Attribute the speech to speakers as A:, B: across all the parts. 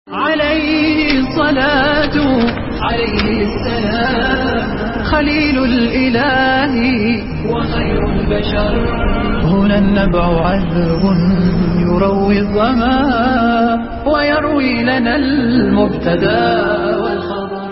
A: عليه الصلاة عليه السلام خليل الإله وخير البشر. هنا النبع عذب يروي الظما ويروي لنا المبتدا والخبر.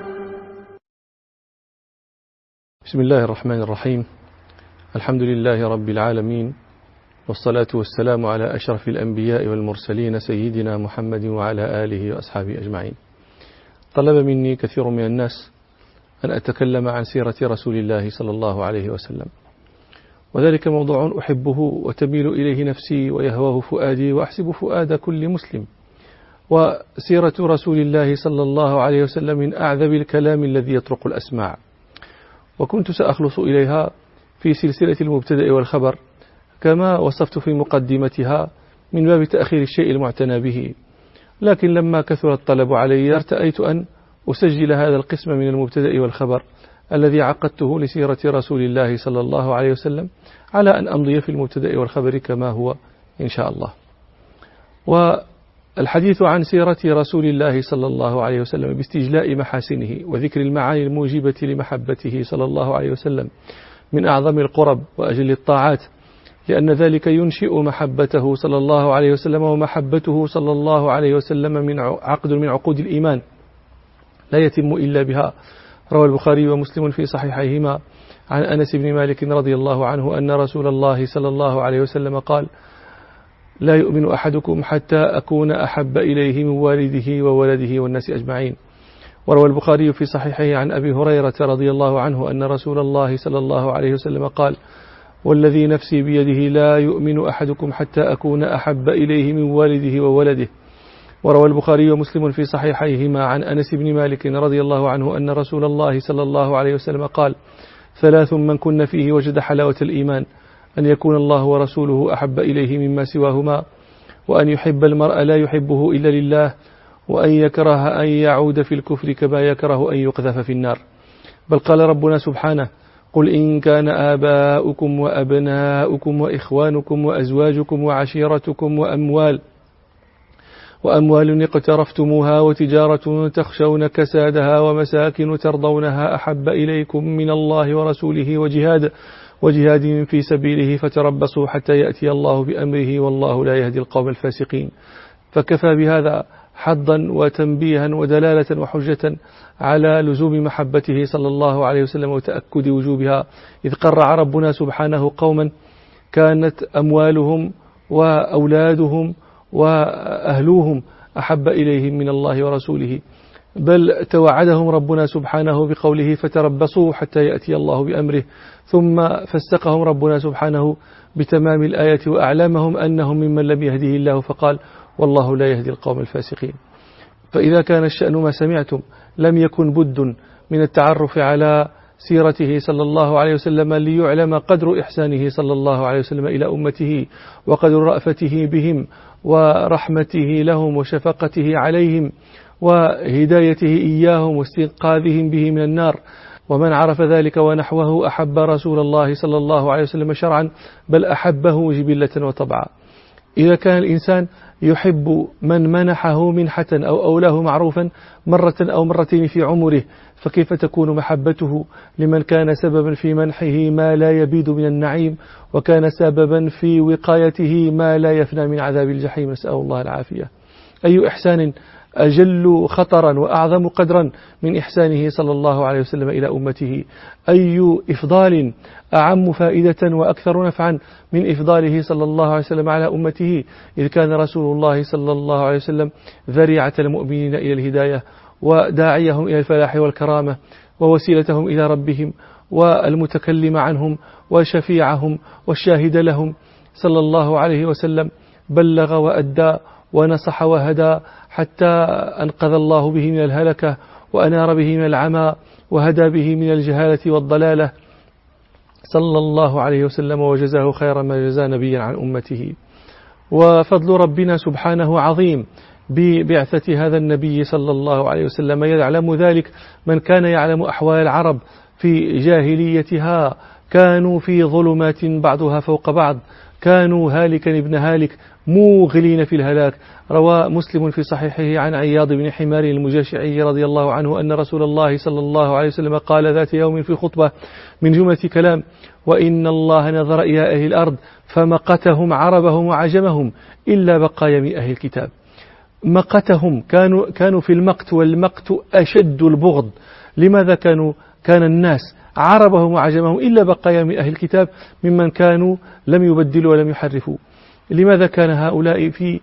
B: بسم الله الرحمن الرحيم. الحمد لله رب العالمين، والصلاة والسلام على أشرف الأنبياء والمرسلين سيدنا محمد وعلى آله وأصحابه أجمعين. طلب مني كثير من الناس أن أتكلم عن سيرة رسول الله صلى الله عليه وسلم، وذلك موضوع أحبه وتميل إليه نفسي ويهواه فؤادي وأحسب فؤاد كل مسلم. وسيرة رسول الله صلى الله عليه وسلم من أعذب الكلام الذي يطرق الأسماع، وكنت سأخلص إليها في سلسلة المبتدأ والخبر كما وصفت في مقدمتها من باب تأخير الشيء المعتنى به، لكن لما كثر الطلب علي ارتأيت أن أسجل هذا القسم من المبتدأ والخبر الذي عقدته لسيرة رسول الله صلى الله عليه وسلم على أن أمضي في المبتدأ والخبر كما هو إن شاء الله. والحديث عن سيرة رسول الله صلى الله عليه وسلم باستجلاء محاسنه وذكر المعاني الموجبة لمحبته صلى الله عليه وسلم من أعظم القرب وأجل الطاعات، لأن ذلك ينشئ محبته صلى الله عليه وسلم، ومحبته صلى الله عليه وسلم من عقد من عقود الإيمان لا يتم إلا بها. روى البخاري ومسلم في صحيحيهما عن أنس بن مالك رضي الله عنه أن رسول الله صلى الله عليه وسلم قال: لا يؤمن أحدكم حتى أكون أحب إليه من والده وولده والناس أجمعين. وروى البخاري في صحيحه عن أبي هريرة رضي الله عنه أن رسول الله صلى الله عليه وسلم قال: والذي نفسي بيده لا يؤمن أحدكم حتى أكون أحب إليه من والده وولده. وروى البخاري ومسلم في صحيحيهما عن أنس بن مالك رضي الله عنه أن رسول الله صلى الله عليه وسلم قال: ثلاث من كن فيه وجد حلاوة الإيمان: أن يكون الله ورسوله أحب إليه مما سواهما، وأن يحب المرء لا يحبه إلا لله، وأن يكره أن يعود في الكفر كما يكره أن يقذف في النار. بل قال ربنا سبحانه: قل إن كان آباؤكم وأبناؤكم وإخوانكم وأزواجكم وعشيرتكم وأموال اقترفتموها وتجارة تخشون كسادها ومساكن ترضونها أحب إليكم من الله ورسوله وجهاد في سبيله فتربصوا حتى يأتي الله بأمره والله لا يهدي القوم الفاسقين. فكفى بهذا حظا وتنبيها ودلالة وحجة على لزوم محبته صلى الله عليه وسلم وتأكد وجوبها، إذ قرع ربنا سبحانه قوما كانت أموالهم وأولادهم وأهلوهم أحب إليهم من الله ورسوله، بل توعدهم ربنا سبحانه بقوله: فتربصوا حتى يأتي الله بأمره. ثم فسقهم ربنا سبحانه بتمام الآية وأعلمهم أنهم ممن لم يهده الله، فقال: والله لا يهدي القوم الفاسقين. فإذا كان الشأن ما سمعتم لم يكن بد من التعرف على سيرته صلى الله عليه وسلم ليعلم قدر إحسانه صلى الله عليه وسلم إلى أمته، وقدر رأفته بهم ورحمته لهم وشفقته عليهم وهدايته إياهم واستنقاذهم به من النار. ومن عرف ذلك ونحوه أحب رسول الله صلى الله عليه وسلم شرعا، بل أحبه جبلة وطبعا. إذا كان الإنسان يحب من منحه منحة أو أولاه معروفا مرة أو مرتين في عمره، فكيف تكون محبته لمن كان سببا في منحه ما لا يبيد من النعيم، وكان سببا في وقايته ما لا يفنى من عذاب الجحيم، نسأل الله العافية. أي إحسان أجل خطرا وأعظم قدرا من إحسانه صلى الله عليه وسلم إلى أمته؟ أي إفضال أعم فائدة وأكثر نفعا من إفضاله صلى الله عليه وسلم على أمته، إذ كان رسول الله صلى الله عليه وسلم ذريعة المؤمنين إلى الهداية وداعيهم إلى الفلاح والكرامة ووسيلتهم إلى ربهم والمتكلم عنهم وشفيعهم والشاهد لهم صلى الله عليه وسلم. بلغ وأدى ونصح وهدى حتى أنقذ الله به من الهلكة وأنار به من العمى وهدى به من الجهالة والضلالة صلى الله عليه وسلم، وجزاه خير ما جزى نبيا عن أمته. وفضل ربنا سبحانه عظيم ببعثة هذا النبي صلى الله عليه وسلم، يعلم ذلك من كان يعلم أحوال العرب في جاهليتها. كانوا في ظلمات بعضها فوق بعض، كانوا هالكا ابن هالك موغلين في الهلاك. روى مسلم في صحيحه عن عياض بن حمار المجاشعي رضي الله عنه أن رسول الله صلى الله عليه وسلم قال ذات يوم في خطبة من جملة كلام: وإن الله نظر إلى أهل الأرض فمقتهم عربهم وعجمهم إلا بقايا من أهل الكتاب. مقتهم، كانوا في المقت، والمقت أشد البغض. لماذا كان الناس عربهم وعجمهم إلا بقايا من أهل الكتاب ممن كانوا لم يبدلوا ولم يحرفوا؟ لماذا كان هؤلاء في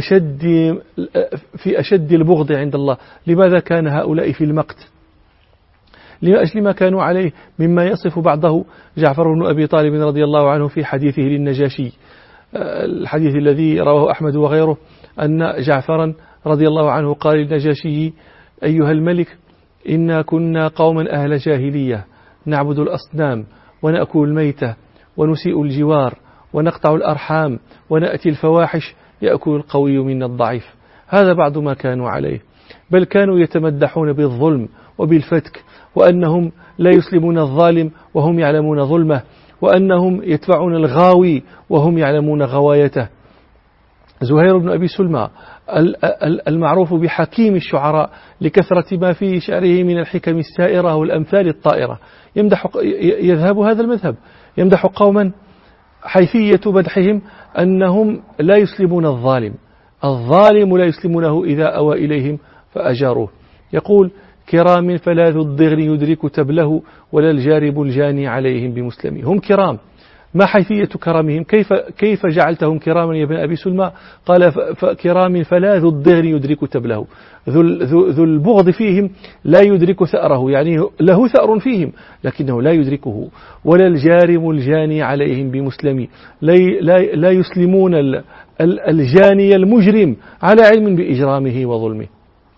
B: أشد البغض عند الله؟ لماذا كان هؤلاء في المقت؟ لأجل ما كانوا عليه مما يصف بعضه جعفر بن أبي طالب رضي الله عنه في حديثه للنجاشي، الحديث الذي رواه أحمد وغيره، أن جعفرا رضي الله عنه قال للنجاشي: أيها الملك، إنا كنا قوما أهل جاهلية نعبد الأصنام ونأكل الميتة ونسيء الجوار ونقطع الأرحام ونأتي الفواحش يأكل القوي منا الضعيف. هذا بعض ما كانوا عليه، بل كانوا يتمدحون بالظلم وبالفتك، وأنهم لا يسلمون الظالم وهم يعلمون ظلمه، وأنهم يتبعون الغاوي وهم يعلمون غوايته. زهير بن أبي سلمى المعروف بحكيم الشعراء لكثرة ما في شعره من الحكم السائرة والأمثال الطائرة يذهب هذا المذهب، يمدح قوما حيثية مدحهم أنهم لا يسلمون الظالم لا يسلمونه إذا أوى إليهم فأجاروه. يقول: كرام فلا ذو الضغن يدرك تبله ولا الجارب الجاني عليهم بمسلمي. هم كرام، ما حيثية كرامهم؟ كيف جعلتهم كراما يا ابن أبي سلمى؟ قال: كرام فلا ذو الضغن يدرك تبله. ذو البغض فيهم لا يدرك ثأره، يعني له ثأر فيهم لكنه لا يدركه. ولا الجارم الجاني عليهم بمسلمي، لا يسلمون الجاني المجرم على علم بإجرامه وظلمه.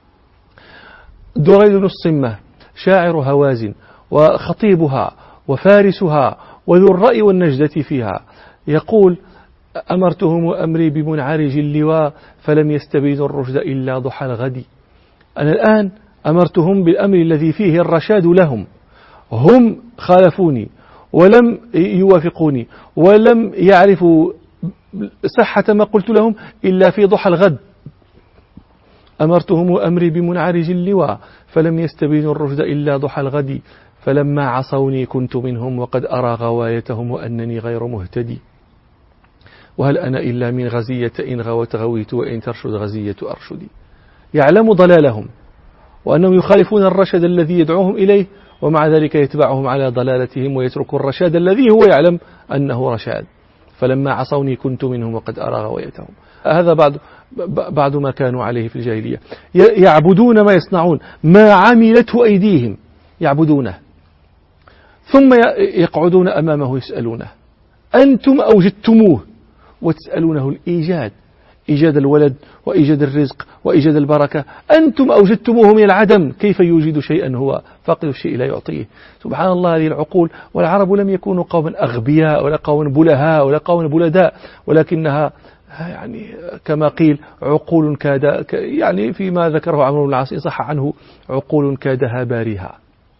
B: دريد بن الصمة شاعر هوازن وخطيبها وفارسها وذو الرأي والنجدة فيها، يقول: أمرتهم أمري بمنعرج اللواء فلم يستبينوا الرشد إلا ضحى الغد. أنا الآن أمرتهم بالأمر الذي فيه الرشاد لهم، هم خالفوني ولم يوافقوني ولم يعرفوا صحة ما قلت لهم إلا في ضحى الغد. أمرتهم أمري بمنعرج اللواء فلم يستبينوا الرشد إلا ضحى الغد. فلما عصوني كنت منهم وقد أرى غوايتهم وأنني غير مهتدي. وهل أنا إلا من غزية إن غوت غويت وإن ترشد غزية أرشدي. يعلم ضلالهم وأنهم يخالفون الرشد الذي يدعوهم إليه، ومع ذلك يتبعهم على ضلالتهم ويترك الرشاد الذي هو يعلم أنه رشاد. فلما عصوني كنت منهم وقد أرى غوايتهم. هذا بعض ما كانوا عليه في الجاهلية. يعبدون ما يصنعون، ما عملته أيديهم يعبدونه، ثم يقعدون أمامه يسألونه: أنتم أوجدتموه، وتسألونه الإيجاد، إيجاد الولد وإيجاد الرزق وإيجاد البركة. أنتم أوجدتموه من العدم، كيف يوجد شيئا هو فاقد الشيء لا يعطيه؟ سبحان الله، هذه العقول. والعرب لم يكونوا قوما أغبياء ولا قوما بلهاء ولا قوما بلداء، ولكنها يعني كما قيل عقول يعني فيما ذكره عمرو بن العاص صح عنه: عقول كادها باريها.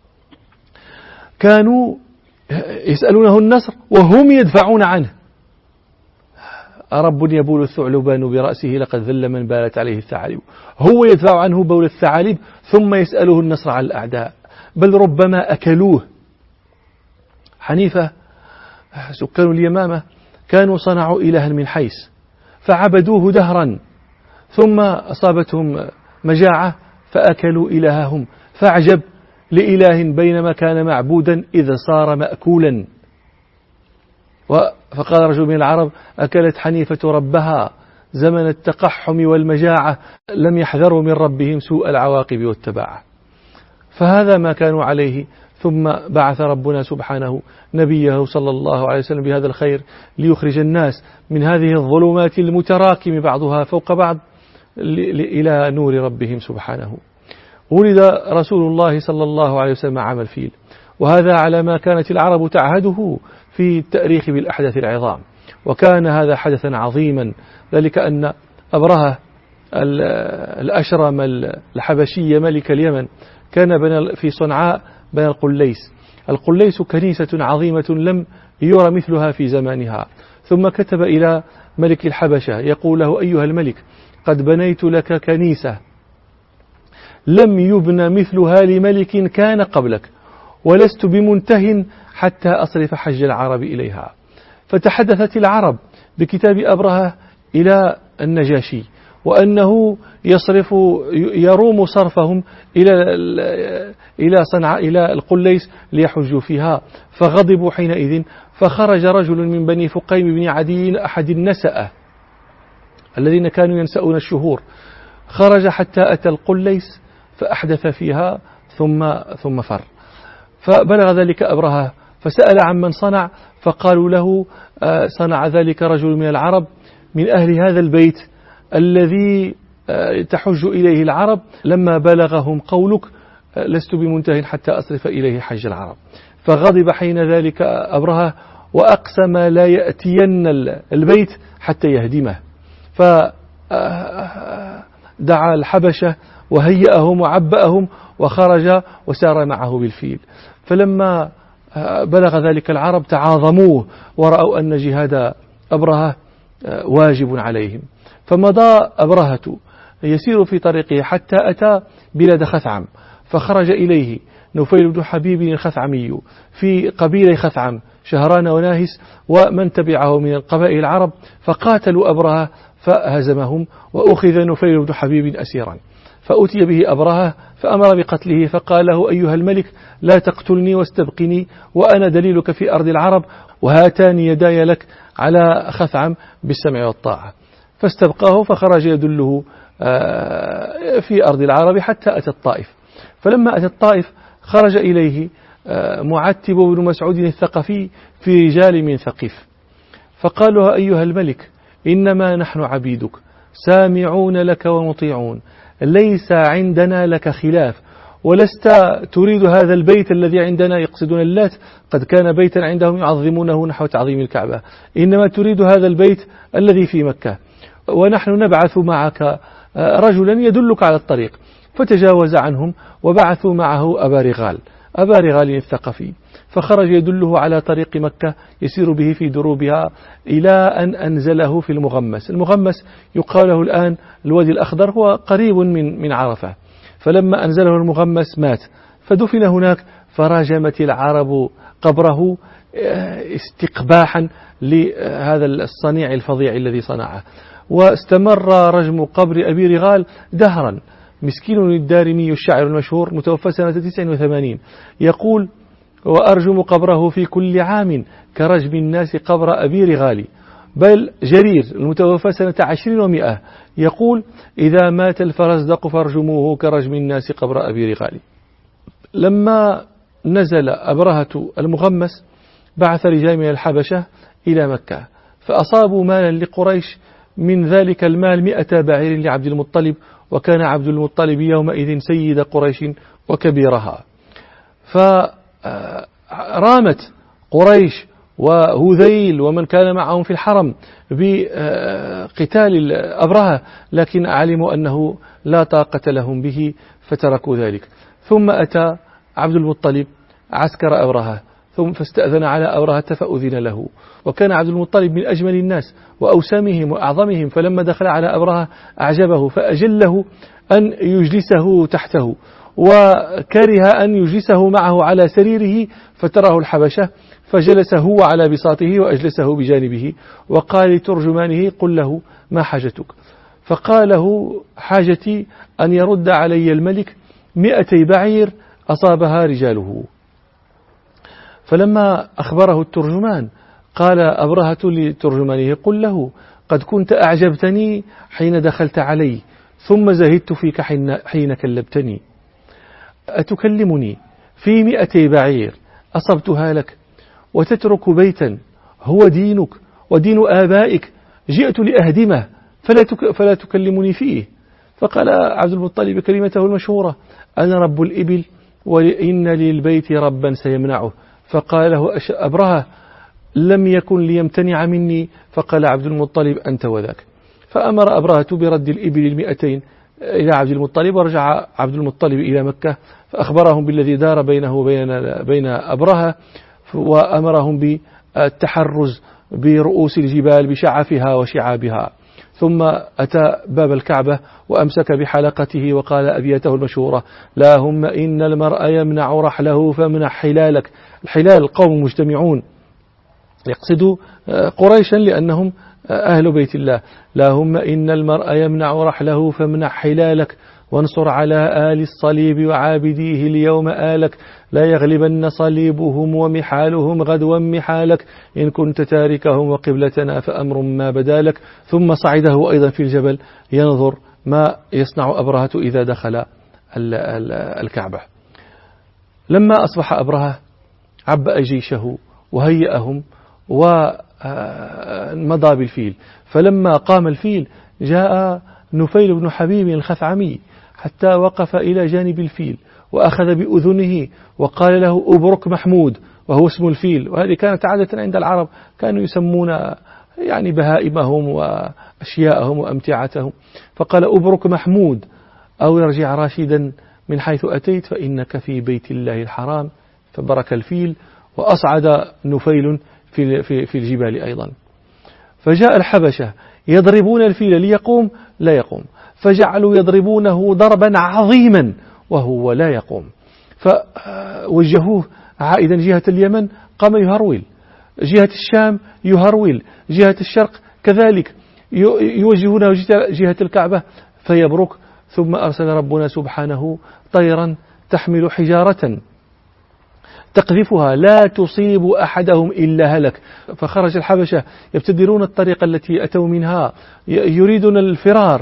B: كانوا يسألونه النصر وهم يدفعون عنه. رب يبول الثعلبان برأسه لقد ذل من بالت عليه الثعالب. هو يدفع عنه بول الثعالب ثم يسأله النصر على الأعداء، بل ربما أكلوه. حنيفة سكان اليمامة كانوا صنعوا إلها من حيث فعبدوه دهرا، ثم أصابتهم مجاعة فأكلوا إلههم، فأعجب لإله بينما كان معبودا إذا صار مأكولا. فقال رجل من العرب: أكلت حنيفة ربها زمن التقحم والمجاعة، لم يحذروا من ربهم سوء العواقب والتباعة. فهذا ما كانوا عليه. ثم بعث ربنا سبحانه نبيه صلى الله عليه وسلم بهذا الخير ليخرج الناس من هذه الظلمات المتراكم بعضها فوق بعض إلى نور ربهم سبحانه. ولد رسول الله صلى الله عليه وسلم عام الفيل، وهذا على ما كانت العرب تعهده في التأريخ بالأحداث العظام، وكان هذا حدثا عظيما. ذلك أن أبرهة الأشرم الحبشي ملك اليمن كان في صنعاء بين القليس. القليس كنيسة عظيمة لم يرى مثلها في زمانها، ثم كتب إلى ملك الحبشة يقول له: أيها الملك، قد بنيت لك كنيسة لم يبنى مثلها لملك كان قبلك، ولست بمنته حتى أصرف حج العرب إليها. فتحدثت العرب بكتاب أبرهة إلى النجاشي، وأنه يروم صرفهم إلى صنعاء إلى القليس ليحجوا فيها. فغضبوا حينئذ، فخرج رجل من بني فقيم بن عدي أحد النسأة الذين كانوا ينسؤون الشهور، خرج حتى أتى القليس فأحدث فيها ثم فر. فبلغ ذلك أبرهة فسأل عمن صنع، فقالوا له: صنع ذلك رجل من العرب من أهل هذا البيت الذي تحج إليه العرب، لما بلغهم قولك لست بمنته حتى أصرف إليه حج العرب. فغضب حين ذلك أبرهة وأقسم لا يأتين البيت حتى يهدمه. فدعا الحبشة وهيأهم وعبأهم وخرج وسار معه بالفيل. فلما بلغ ذلك العرب تعاظموه ورأوا أن جهاد أبرهة واجب عليهم. فمضى أبرهة يسير في طريقه حتى أتى بلاد خثعم، فخرج إليه نفيل بن حبيب الخثعمي في قبيلة خثعم شهران وناهس ومن تبعه من القبائل العرب، فقاتلوا أبرهة فهزمهم، وأخذ نفيل بن حبيب أسيرا. فأتي به أبرهة فأمر بقتله، فقال له: أيها الملك، لا تقتلني واستبقني، وأنا دليلك في أرض العرب، وهاتان يداي لك على خثعم بالسمع والطاعة. فاستبقاه فخرج يدله في أرض العرب حتى أتى الطائف. فلما أتى الطائف خرج إليه معتب بن مسعود الثقفي في رجال من ثقيف، فقال له: أيها الملك، إنما نحن عبيدك سامعون لك ومطيعون، ليس عندنا لك خلاف، ولست تريد هذا البيت الذي عندنا، يقصدون اللات، قد كان بيتا عندهم يعظمونه نحو تعظيم الكعبة، إنما تريد هذا البيت الذي في مكة، ونحن نبعث معك رجلا يدلك على الطريق. فتجاوز عنهم وبعثوا معه أبا رغال الثقفي، فخرج يدله على طريق مكة يسير به في دروبها إلى أن أنزله في المغمس يقال له الآن الوادي الأخضر، هو قريب من عرفة. فلما أنزله المغمس مات، فدفن هناك، فراجمت العرب قبره استقباحا لهذا الصنيع الفظيع الذي صنعه. واستمر رجم قبر أبي رغال دهرا. مسكين الدارمي الشاعر المشهور متوفى سنة 89 يقول: وأرجم قبره في كل عام كرجم الناس قبر أبي رغال. بل جرير المتوفى سنة 20 و100 يقول: إذا مات الفرزدق فارجموه كرجم الناس قبر أبي رغال. لما نزل أبرهة المغمس بعث رجال من الحبشة إلى مكة، فأصابوا مالا لقريش، من ذلك المال 100 بعير لعبد المطلب، وكان عبد المطلب يومئذ سيد قريش وكبيرها. فرامت قريش وهذيل ومن كان معهم في الحرم بقتال أبرهة، لكن علموا أنه لا طاقة لهم به فتركوا ذلك. ثم أتى عبد المطلب عسكر أبرهة، ثم فاستأذن على أبرهة فأذن له، وكان عبد المطلب من أجمل الناس وأوسمهم وأعظمهم، فلما دخل على أبرهة أعجبه، فأجله أن يجلسه تحته، وكره أن يجلسه معه على سريره، فتراه الحبشة، فجلس هو على بساطه وأجلسه بجانبه، وقال لترجمانه: قل له ما حاجتك؟ فقال له: حاجتي أن يرد علي الملك 200 بعير أصابها رجاله. فلما أخبره الترجمان قال أبرهة لترجمانه: قل له قد كنت أعجبتني حين دخلت علي، ثم زهدت فيك حين كلبتني، أتكلمني في 200 بعير أصبتها لك، وتترك بيتا هو دينك ودين آبائك جئت لأهدمه فلا تكلمني فيه؟ فقال عبد المطلب كلمته المشهورة: أنا رب الإبل وإن للبيت ربا سيمنعه. فقال له أبرهة: لم يكن ليمتنع مني. فقال عبد المطلب: أنت وذاك. فأمر أبرهة برد الإبل 200 إلى عبد المطلب، ورجع عبد المطلب إلى مكة فأخبرهم بالذي دار بينه وبين أبرهة، وأمرهم بالتحرز برؤوس الجبال بشعفها وشعابها. ثم أتى باب الكعبة وأمسك بحلقته وقال أبيته المشهورة: اللهم إن المرء يمنع رحله فامنح حلالك. الحلال القوم مجتمعون، يقصد قريشا لأنهم أهل بيت الله. اللهم إن المرء يمنع رحله فامنح حلالك وانصر على آل الصليب وعابديه اليوم آلك، لا يغلبن صليبهم ومحالهم غدوا محالك، إن كنت تاركهم وقبلتنا فأمر ما بدالك. ثم صعده أيضا في الجبل ينظر ما يصنع أبرهة إذا دخل الكعبة. لما أصبح أبرهة عبأ جيشه وهيئهم ومضى بالفيل، فلما قام الفيل جاء نفيل بن حبيب الخثعمي حتى وقف إلى جانب الفيل وأخذ بأذنه وقال له: أبرك محمود، وهو اسم الفيل. وهذه كانت عادة عند العرب، كانوا يسمون يعني بهائمهم وأشياءهم وأمتعتهم، فقال: أبرك محمود، أو ارجع راشدا من حيث أتيت فإنك في بيت الله الحرام. فبرك الفيل وأصعد نفيل في الجبال أيضا. فجاء الحبشة يضربون الفيل ليقوم لا يقوم، فجعلوا يضربونه ضربا عظيما وهو لا يقوم، فوجهوه عائدا جهة اليمن قام يهرول، جهة الشام يهرول، جهة الشرق كذلك، يوجهونه جهة الكعبة فيبرك. ثم أرسل ربنا سبحانه طيرا تحمل حجارة تقذفها لا تصيب أحدهم إلا هلك. فخرج الحبشة يبتدرون الطريق التي أتوا منها، يريدون الفرار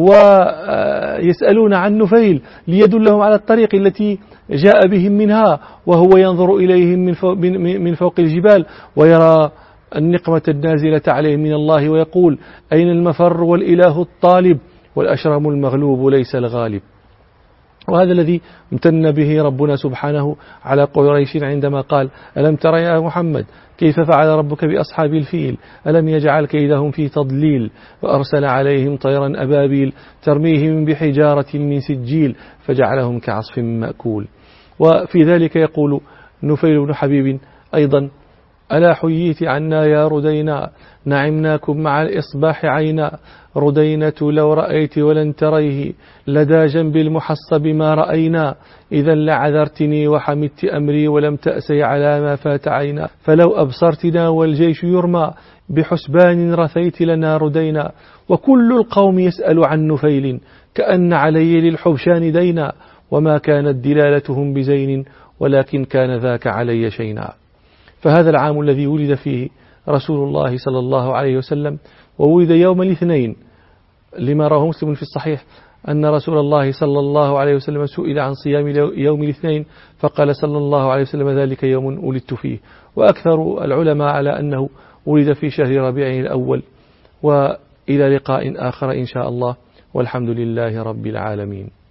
B: ويسألون عن نفيل ليدلهم على الطريق التي جاء بهم منها، وهو ينظر إليهم من فوق الجبال ويرى النقمة النازلة عليهم من الله ويقول: أين المفر والإله الطالب والأشرم المغلوب ليس الغالب. وهذا الذي امتن به ربنا سبحانه على قريش عندما قال: ألم تر يا محمد كيف فعل ربك بأصحاب الفيل ألم يجعل كيدهم في تضليل وأرسل عليهم طيرا أبابيل ترميهم بحجارة من سجيل فجعلهم كعصف مأكول. وفي ذلك يقول نفيل بن حبيب أيضا: ألا حييت عنا يا ردينا نعمناكم مع الإصباح عينا، ردينة لو رأيت ولن تريه لدى جنب المحصب ما رأينا، إذا لعذرتني وحمدت أمري ولم تأسي على ما فات عينا، فلو أبصرتنا والجيش يرمى بحسبان رثيت لنا ردينا، وكل القوم يسأل عن نفيل كأن علي للحبشان دينا، وما كانت دلالتهم بزين ولكن كان ذاك علي شينا. فهذا العام الذي ولد فيه رسول الله صلى الله عليه وسلم، وولد يوم الاثنين، لما رواه مسلم في الصحيح أن رسول الله صلى الله عليه وسلم سئل عن صيام يوم الاثنين فقال صلى الله عليه وسلم: ذلك يوم ولدت فيه. وأكثر العلماء على أنه ولد في شهر ربيع الأول. وإلى لقاء آخر إن شاء الله، والحمد لله رب العالمين.